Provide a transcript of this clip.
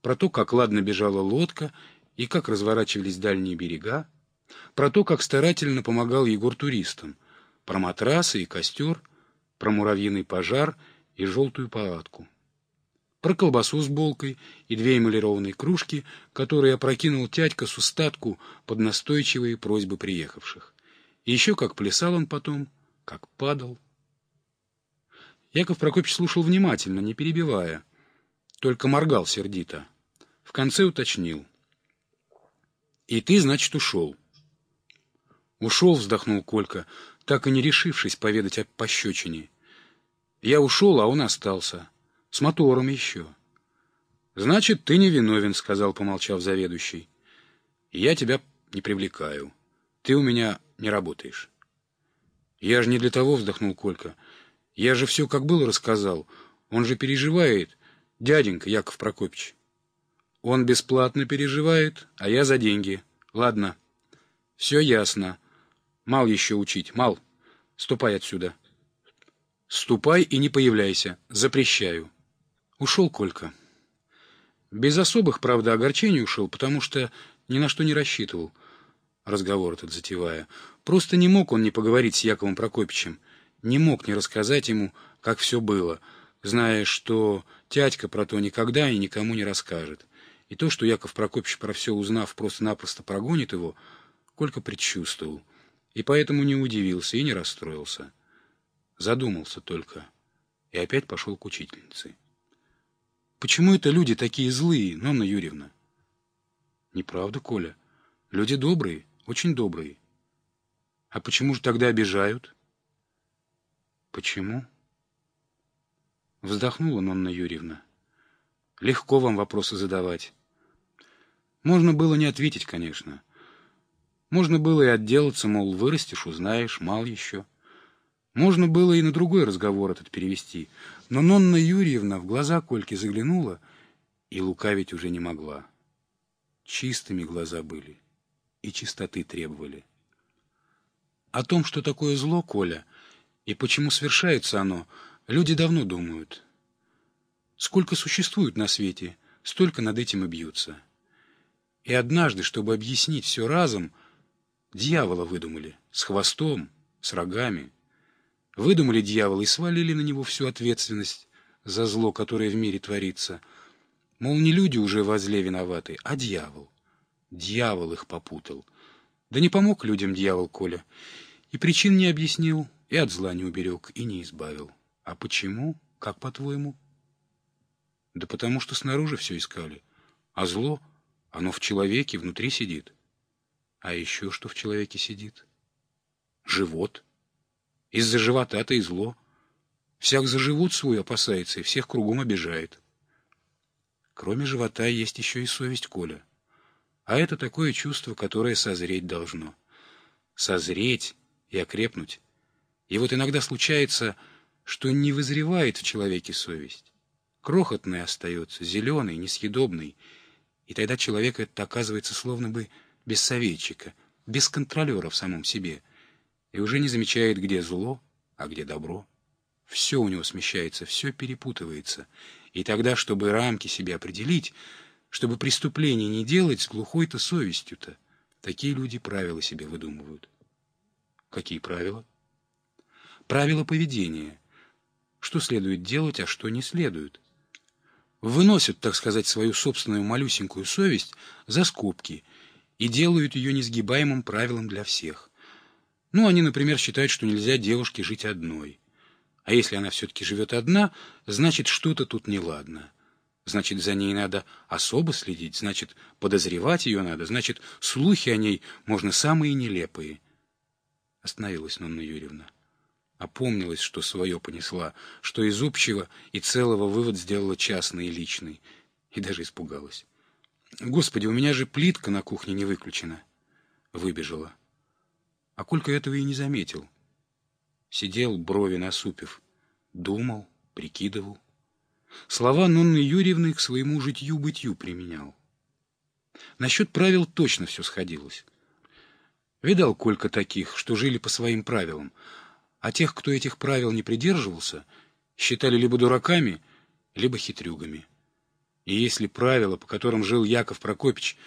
про то, как ладно бежала лодка и как разворачивались дальние берега, про то, как старательно помогал Егор туристам, про матрасы и костер, про муравьиный пожар и желтую палатку, про колбасу с булкой и 2 эмалированные кружки, которые опрокинул тядька с устатку под настойчивые просьбы приехавших. И еще как плясал он потом, как падал. Яков Прокопьевич слушал внимательно, не перебивая, только моргал сердито. В конце уточнил: «И ты, значит, ушел?» «Ушел», — вздохнул Колька, так и не решившись поведать о пощечине. «Я ушел, а он остался. С мотором еще». «Значит, ты не виновен», — сказал, помолчав заведующий. «Я тебя не привлекаю. Ты у меня не работаешь». «Я же не для того», — вздохнул Колька. «Я же все как было рассказал. Он же переживает, дяденька Яков Прокопьевич». «Он бесплатно переживает, а я за деньги. Ладно, все ясно. Мал еще учить, мал. Ступай отсюда». «Ступай и не появляйся. Запрещаю». Ушел Колька. Без особых, правда, огорчений ушел, потому что ни на что не рассчитывал, разговор этот затевая. Просто не мог он не поговорить с Яковом Прокопьевичем, не мог не рассказать ему, как все было, зная, что тядька про то никогда и никому не расскажет. И то, что Яков Прокопьевич, про все узнав, просто-напросто прогонит его, Колька предчувствовал, и поэтому не удивился и не расстроился. Задумался только и опять пошел к учительнице. «Почему это люди такие злые, Нонна Юрьевна?» «Неправда, Коля. Люди добрые, очень добрые». «А почему же тогда обижают?» «Почему?» Вздохнула Нонна Юрьевна. «Легко вам вопросы задавать. Можно было не ответить, конечно. Можно было и отделаться, мол, вырастешь, узнаешь, мал еще. Можно было и на другой разговор этот перевести, но Нонна Юрьевна в глаза Кольки заглянула и лукавить уже не могла. Чистыми глаза были и чистоты требовали. О том, что такое зло, Коля, и почему совершается оно, люди давно думают. Сколько существует на свете, столько над этим и бьются. И однажды, чтобы объяснить все разом, дьявола выдумали, с хвостом, с рогами. Выдумали дьявола и свалили на него всю ответственность за зло, которое в мире творится. Мол, не люди уже во зле виноваты, а дьявол. Дьявол их попутал. Да не помог людям дьявол, Коля. И причин не объяснил, и от зла не уберег, и не избавил. А почему? Как по-твоему? Да потому что снаружи все искали. А зло, оно в человеке, внутри сидит. А еще что в человеке сидит? Живот. Из-за живота-то и зло. Всяк за живот свой опасается и всех кругом обижает. Кроме живота есть еще и совесть, Коля. А это такое чувство, которое созреть должно. Созреть и окрепнуть. И вот иногда случается, что не вызревает в человеке совесть. Крохотная остается, зеленый, несъедобный. И тогда человек этот оказывается словно бы без советчика, без контролера в самом себе. И уже не замечает, где зло, а где добро. Все у него смещается, все перепутывается. И тогда, чтобы рамки себе определить, чтобы преступления не делать с глухой-то совестью-то, такие люди правила себе выдумывают. Какие правила? Правила поведения. Что следует делать, а что не следует. Выносят, так сказать, свою собственную малюсенькую совесть за скобки и делают ее несгибаемым правилом для всех. Ну, они, например, считают, что нельзя девушке жить одной. А если она все-таки живет одна, значит, что-то тут неладно. Значит, за ней надо особо следить, значит, подозревать ее надо, значит, слухи о ней можно самые нелепые. Остановилась Нонна Юрьевна. Опомнилась, что свое понесла, что из общего и целого вывод сделала частный и личный. И даже испугалась. «Господи, у меня же плитка на кухне не выключена». Выбежала. А Колька этого и не заметил. Сидел, брови насупив, думал, прикидывал. Слова Нонны Юрьевны к своему житью-бытию применял. Насчет правил точно все сходилось. Видал Колька таких, что жили по своим правилам, а тех, кто этих правил не придерживался, считали либо дураками, либо хитрюгами. И если правила, по которым жил Яков Прокопич,